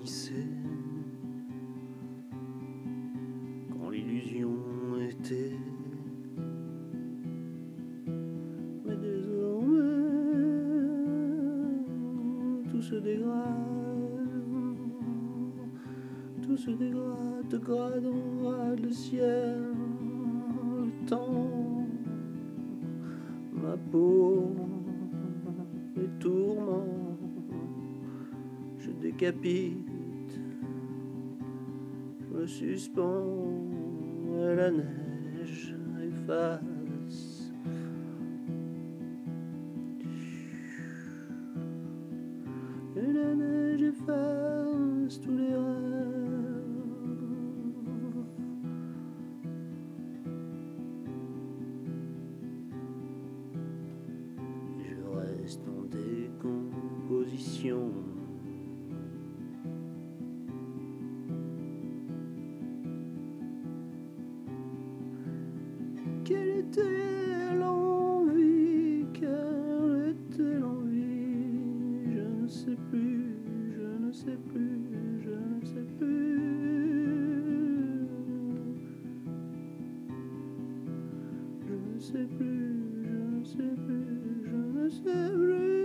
finissait, quand l'illusion était. Mais désormais, tout se dégrade, tout se dégrade, de grade en grade, le ciel, le temps, ma peau, les tourments, je décapite, je me suspends, et la neige efface. Et la neige efface tous les rêves. Je reste en décomposition. Quelle était l'envie? Quelle était l'envie? Je ne sais plus, je ne sais plus, je ne sais plus. Je ne sais plus, je ne sais plus, je ne sais plus.